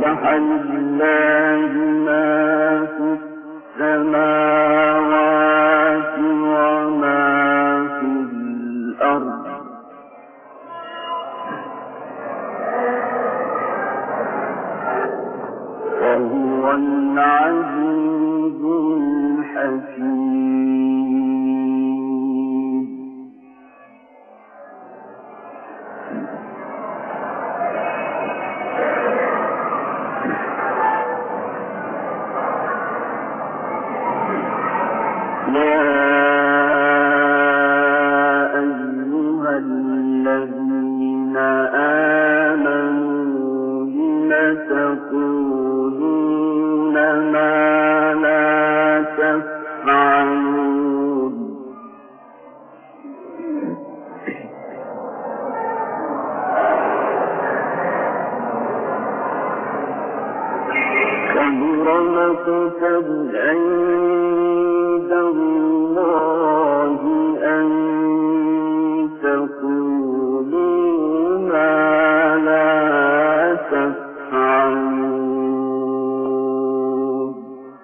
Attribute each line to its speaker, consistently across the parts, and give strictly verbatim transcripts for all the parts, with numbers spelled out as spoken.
Speaker 1: سبح لله ما في السماوات وما في الأرض وهو العزيز الحكيم. يا أيها الذين آمنوا لم تقولون ما لا تفعلون كبر مقتا عند الله أن تقولوا ما لا تفعلون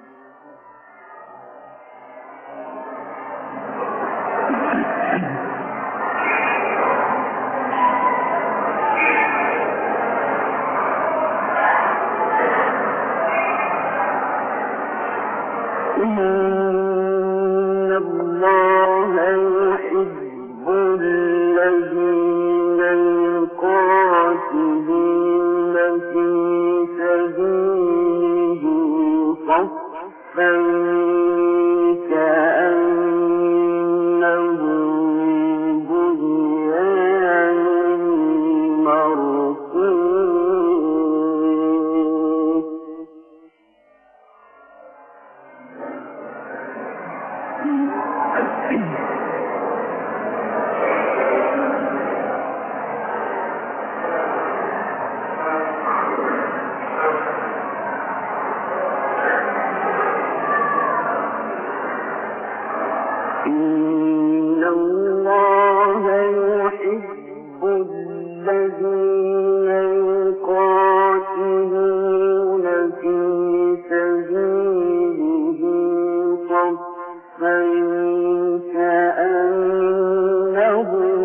Speaker 1: إن الله يحب الذين يقاتلون في سبيله صفا كأنهم بنيان مرصوص إن الله يحب الذين يقاتلون في سبيله صفا كأنهم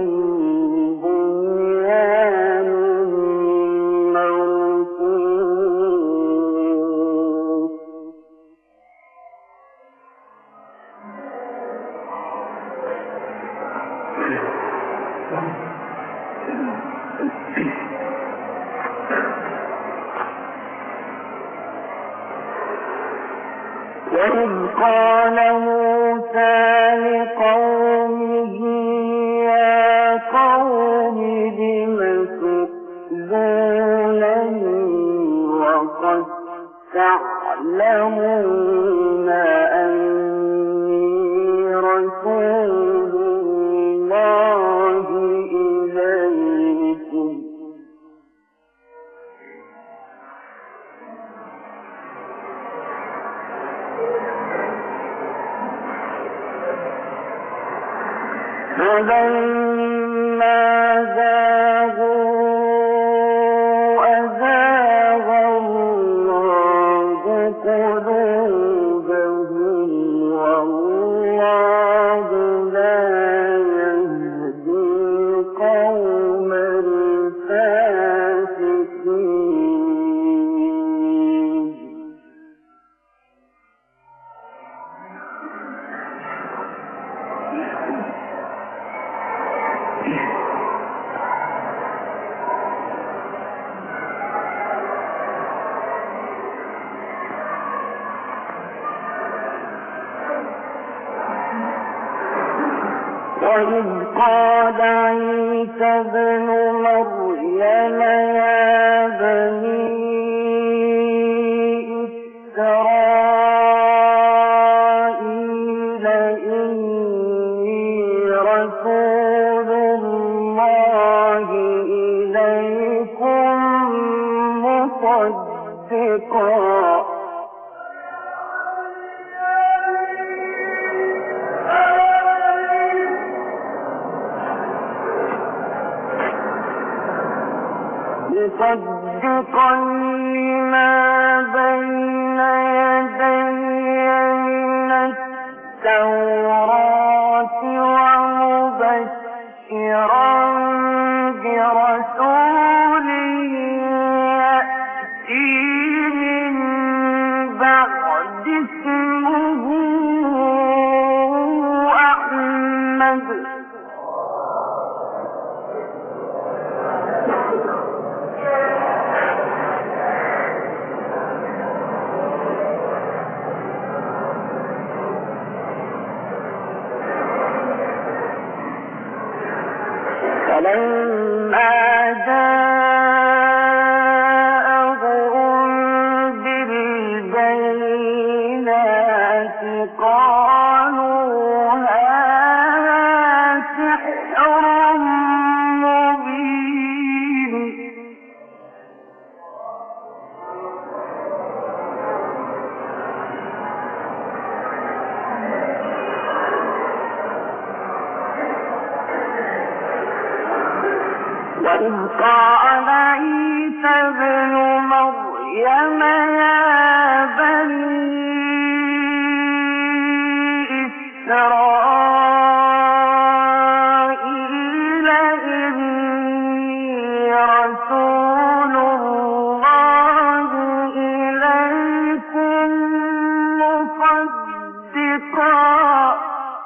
Speaker 1: بنيان مرصوص وإذ قال موسى لقومه يا قوم لم تؤذونني وقد تعلمون أني رسول الله إليكم فلما زاغوا أزاغ الله قلوبهم والله لا يهدي القوم الفاسقين. وإذ قال عيسى ابن مريم يا بني إسرائيل إني رسول الله إليكم مصدقا مصدقا لما اسمه أحمد فلما جاءهم بالبينات قالوا هذا سحر مبين وإذ قال عيسى ابن مريم يا بني إسرائيل إني رسول الله إليكم مصدقا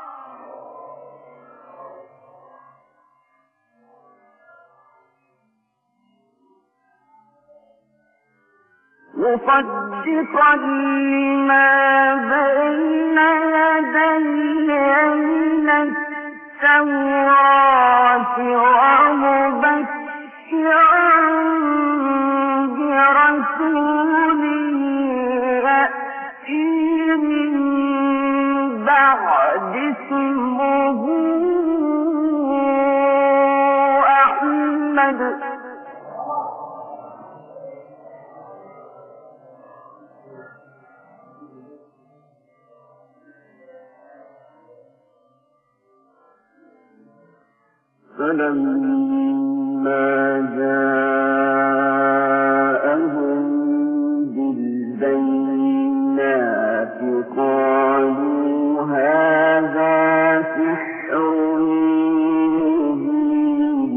Speaker 1: مصدقا لما بين يدي من التوراة ومبشرا برسول يأتي من بعد اسمه أحمد فلما جاءهم بالبينات قالوا هذا سحر مبين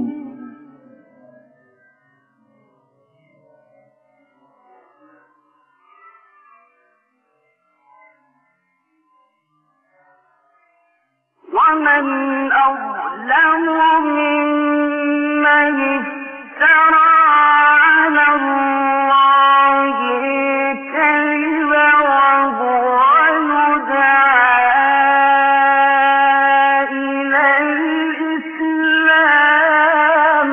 Speaker 1: ومن أظلم ممن افترى على الله الكذب وهو يدعى إلى الإسلام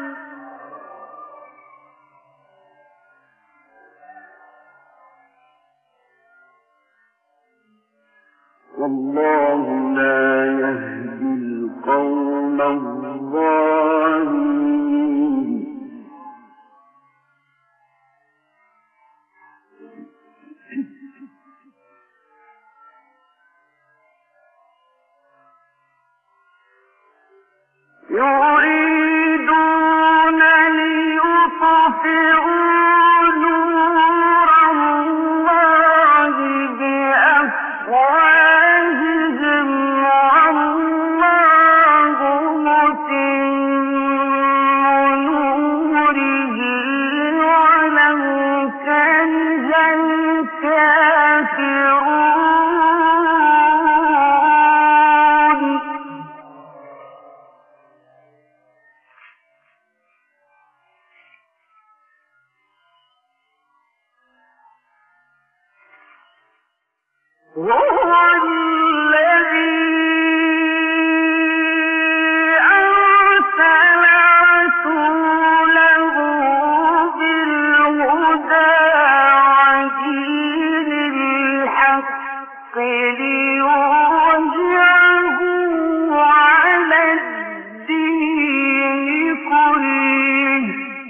Speaker 1: والله لا يهدي القوم الظالمين يريدون ليطفئوا نور الله بأفواههم والله متم نوره ولو كره الكافرون هو الذي أرسل رسوله بالهدى ودين الحق ليظهره على الدين كله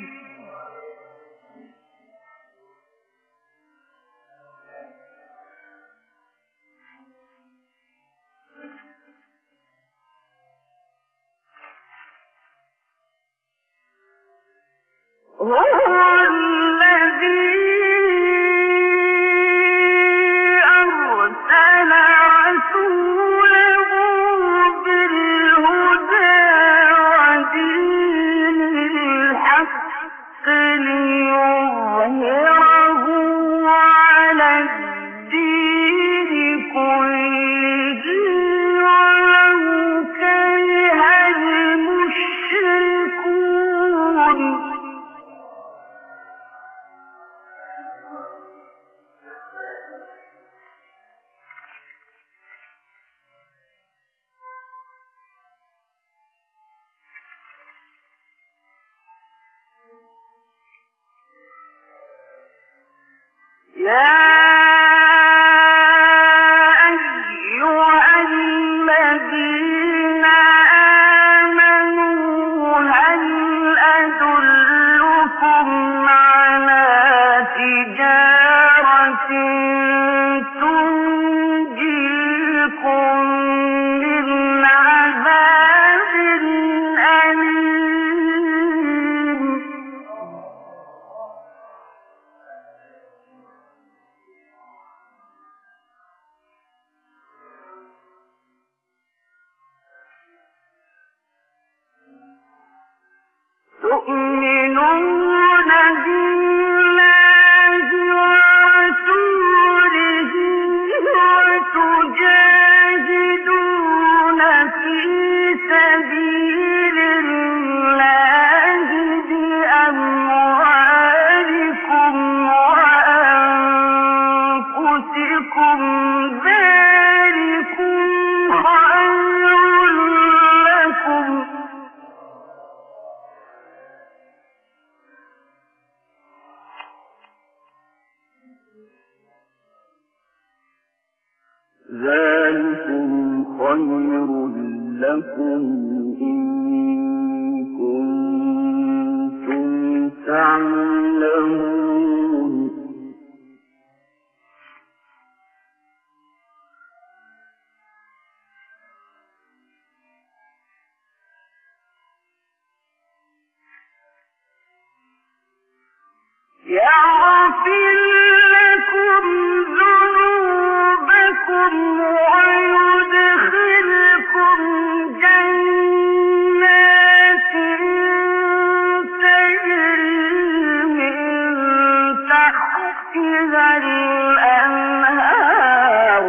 Speaker 1: هو الذي أرسل رسوله بالهدى ودين الحق ليظهره على الدين ذلكم خير لكم إن كنتم تعلمون يغفر لكم ذنوبكم ويدخلكم جنات تجري من تحتها الأنهار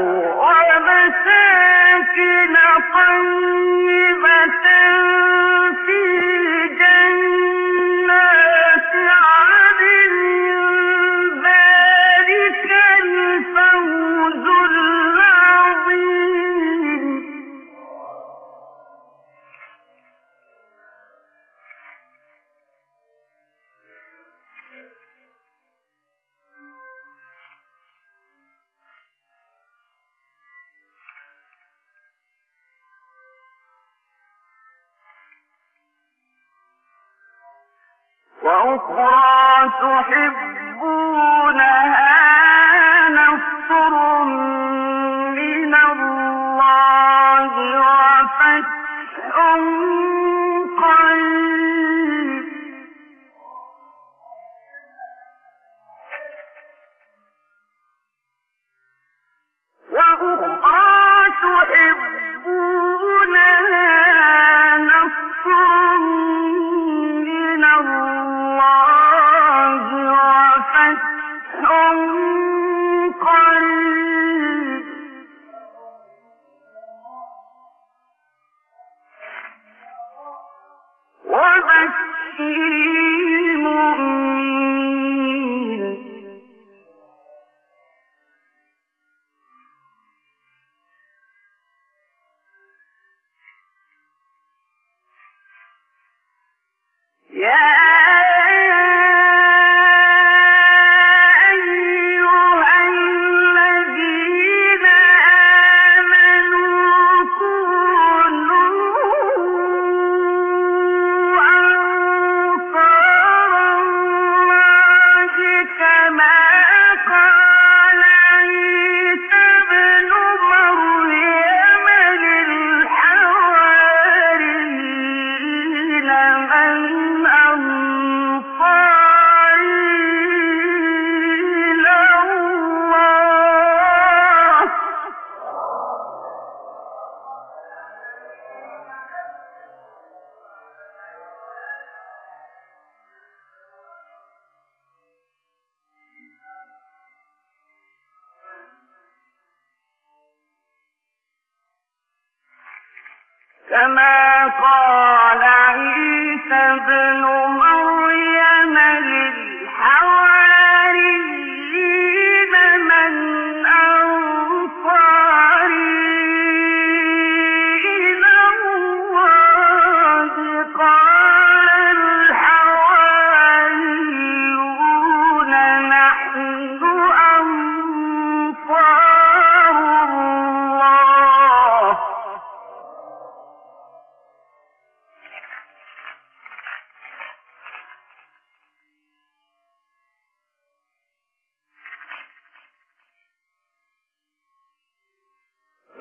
Speaker 1: ومساكن طيبة في جنات عدن ذلك الفوز العظيم وأخرى تحبونها نصر من الله وفتح قريب وأخرى تحبونها نصر من الله وفتح قريب وبشر المؤمنين يا أيها الذين آمنوا كونوا أنصار الله كما قال عيسى ابن مريم للحواريين من أنصاري إلى الله كما قال عيسى ابن مريم للحواريين من أنصاري إلى الله قال الحواريون نحن أنصار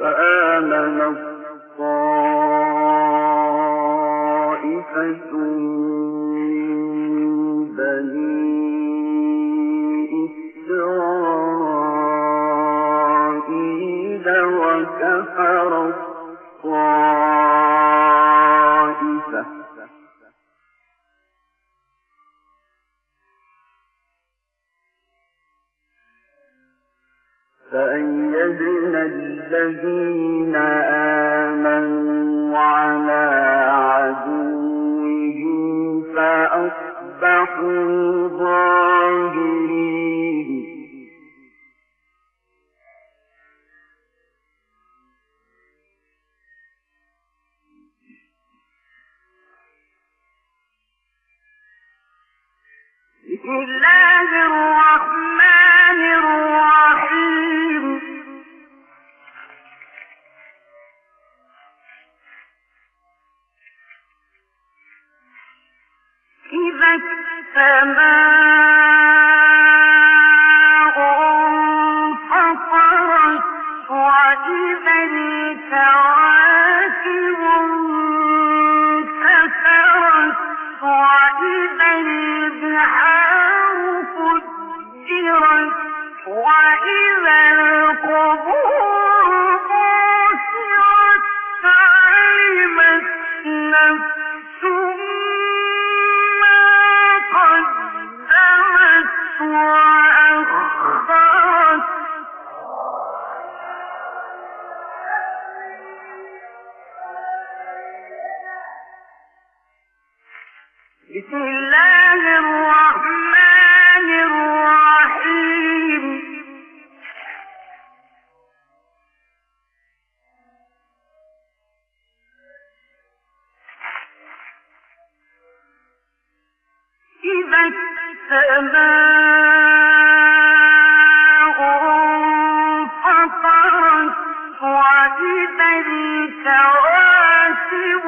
Speaker 1: فآمنت طائفة من بني إسرائيل وكفرت طائفة فأيدنا الذين آمنوا على عدوهم فأصبحوا ظاهرين بسم الله الرحمن الرحيم إذا السماء انفطرت وإذا الكواكب انتثرت وإذا البحار فجرت وإذا القبور بعثرت علمت نفس ما قدمت وأخرت بسم الله الرحمن الرحيم إذا السماء انفطرت وإذا الكواكب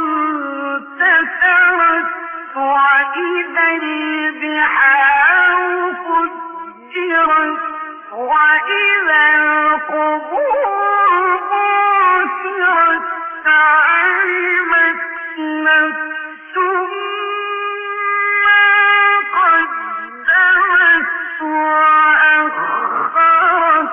Speaker 1: انتثرت وإذا البحار فجرت وإذا القبور بعثرت علمت نفس ما قدمت وأخرت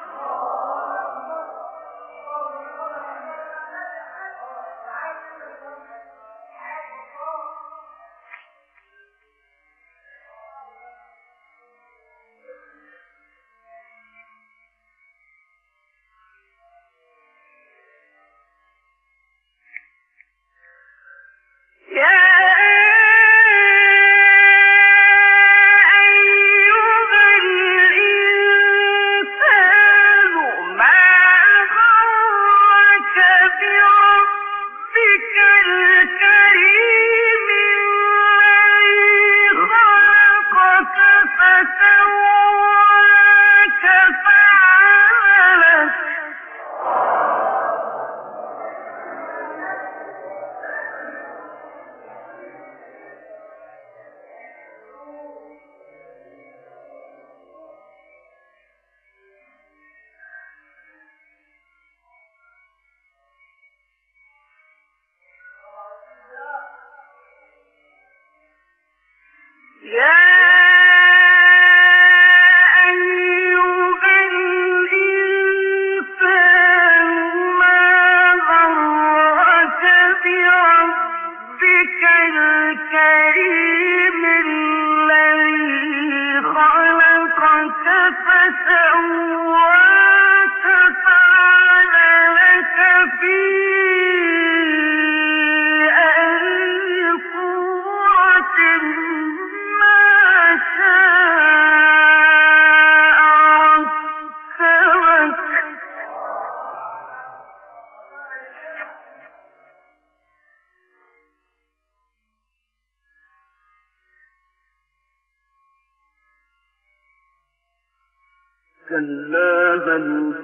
Speaker 1: كلا بل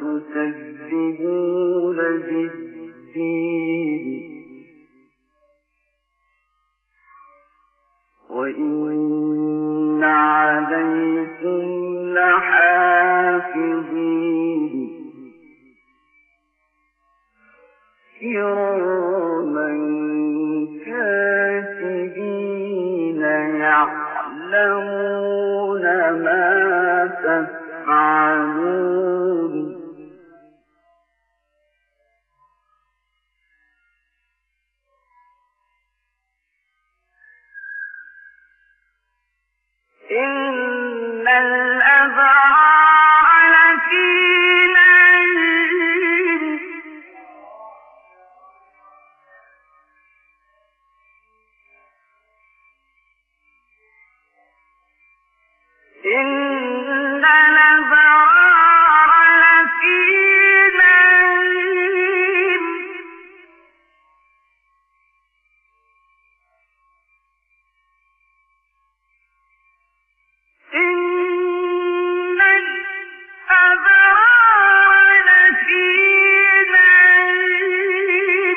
Speaker 1: تكذبون بالدين وإن عليكم لحافظين كراما كاتبين يعلمون ما تفعلون إن الأبرار لفي نعيم إن الأبرار لفي نعيم إن الأبرار لفي نعيم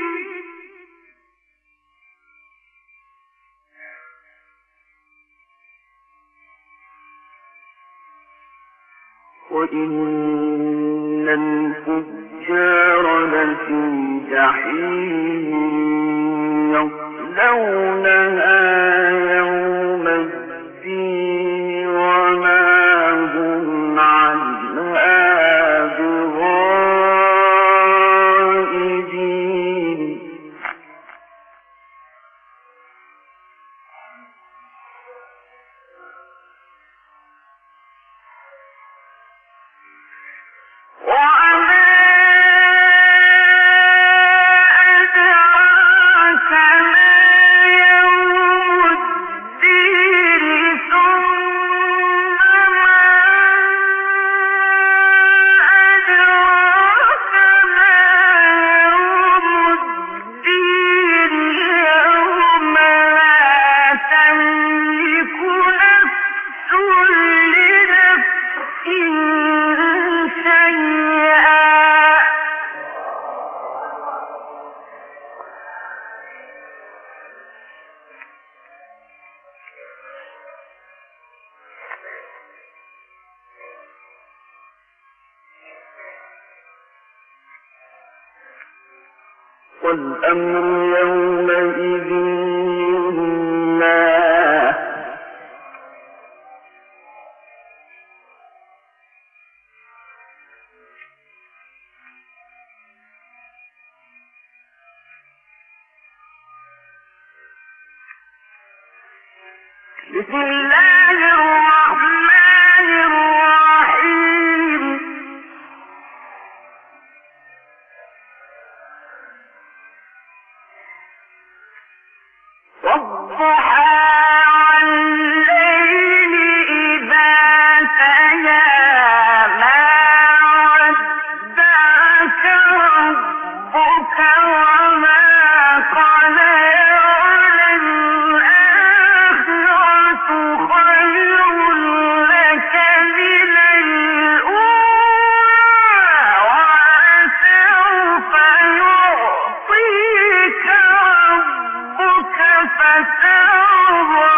Speaker 1: وإن الفجار لفي جحيم يصلونها يوم الدين وما هم عنها بغائبين وما أدراك ما يوم الدين ثم ما أدراك ما يوم الدين يوم لا تملك نفس لنفس شيئا والأمر يومئذ لله بسم الله الرحمن الرحيم والضحى والليل إذا سجى ما ودعك ربك وما قلى وللآخرة خير لك من الأولى ولسوف يعطيك ربك فترضى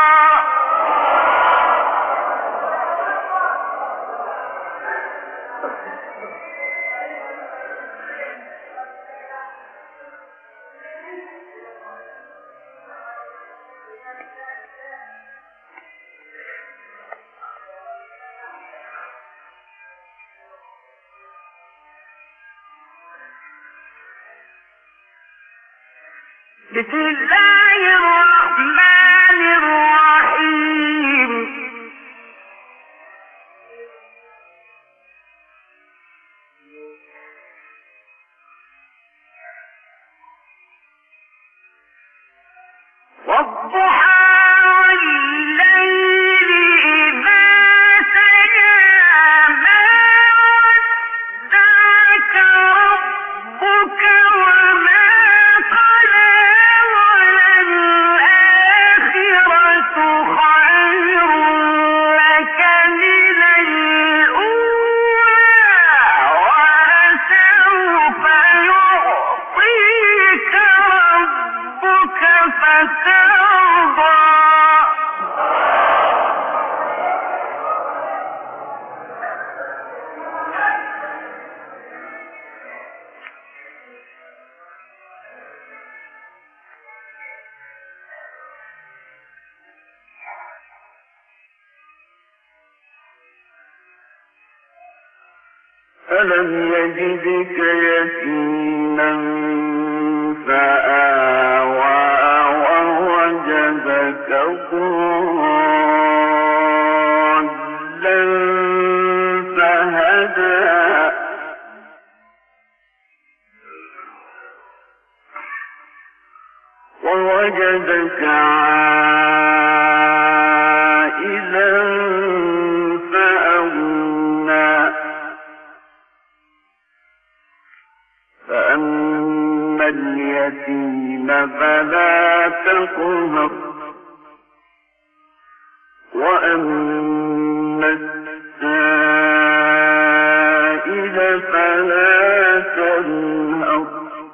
Speaker 1: بسم الله الرحمن الرحيم والضحى والليل إذا سجى ما ودعك ربك وما قلى وللآخرة
Speaker 2: ألم يجدك يتيما فآوى ووجدك ضالا فهدى ووجدك عائلا فأغنى فأما اليتيم فلا تقهر وأما السائل فلا تنهر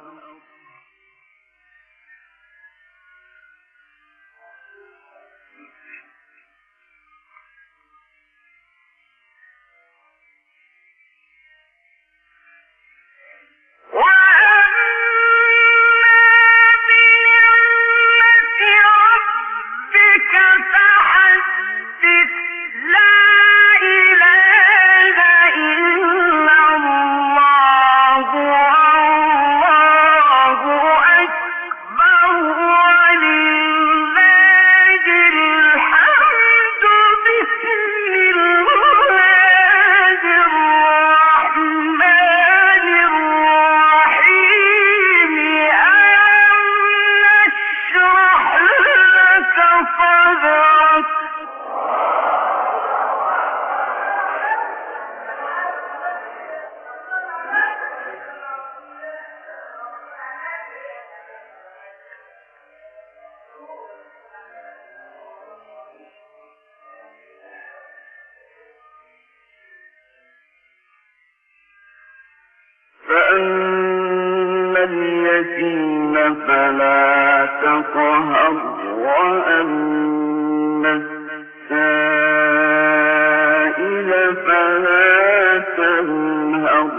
Speaker 2: فأما اليتيم فلا تقهر وأما السائل فلا تنهر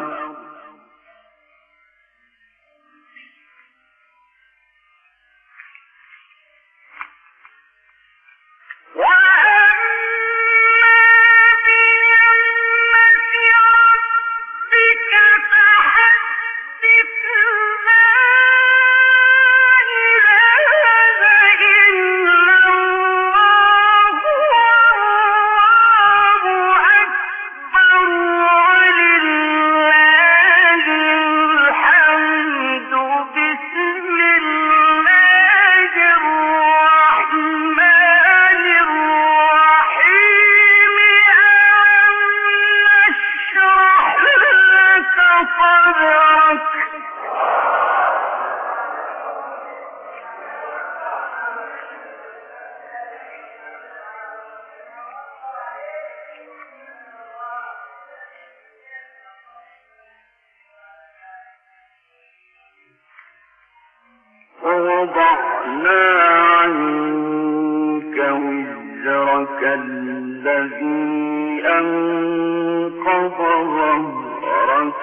Speaker 2: ووضعنا عنك وزرك الذي أنقض ظهرك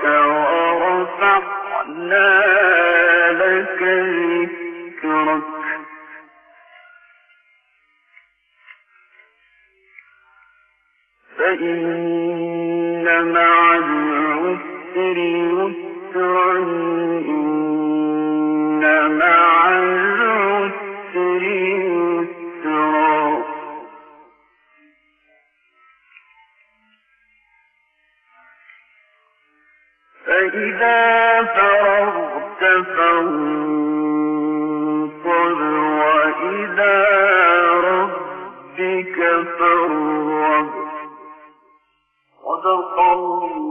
Speaker 2: ورفعنا لك ذكرك فإن مع العسر يسرا إن مع العسر يسرا فإذا فرغت فانصب وإلى ربك فارغب صدق الله